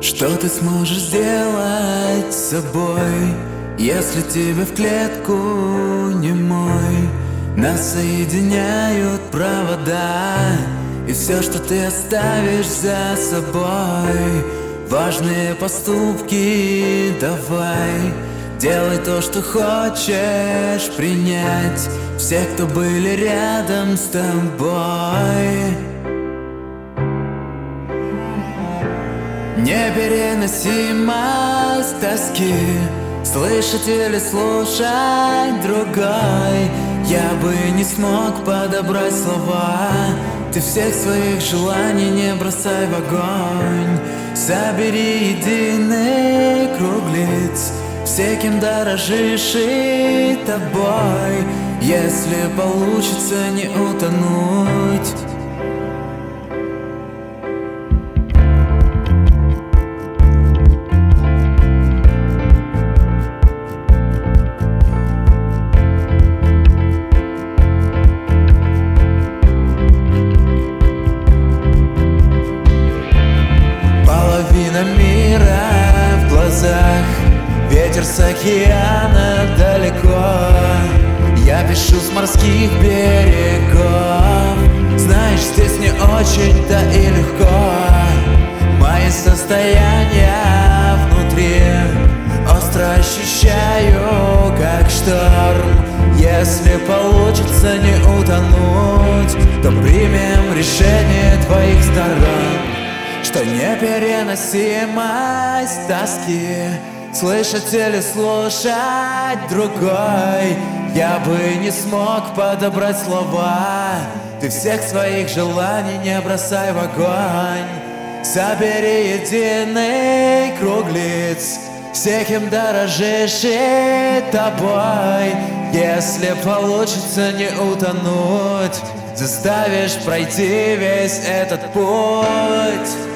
Что ты сможешь сделать с собой, если тебя в клетку немой? Нас соединяют провода, и все, что ты оставишь за собой, важные поступки давай. Делай то, что хочешь принять, все, кто были рядом с тобой. Непереносимость тоски, слышать или слушать другой. Я бы не смог подобрать слова, ты всех своих желаний не бросай в огонь. Собери единый круг лиц, все, кем дорожишь, и тобой, если получится не утонуть. Половина мира в глазах, ветер с океана далеко. Я пишу с морских берегов, знаешь, здесь не очень-то и легко. Мои состояния внутри остро ощущаю, как шторм. Если получится не утонуть, то примем решение твоих сторон. Что непереносимость тоски, слышать или слушать другой. Я бы не смог подобрать слова, ты всех своих желаний не бросай в огонь. Собери единый круг лиц, все, кем дорожишь, и тобой, если получится не утонуть, заставишь пройти весь этот путь.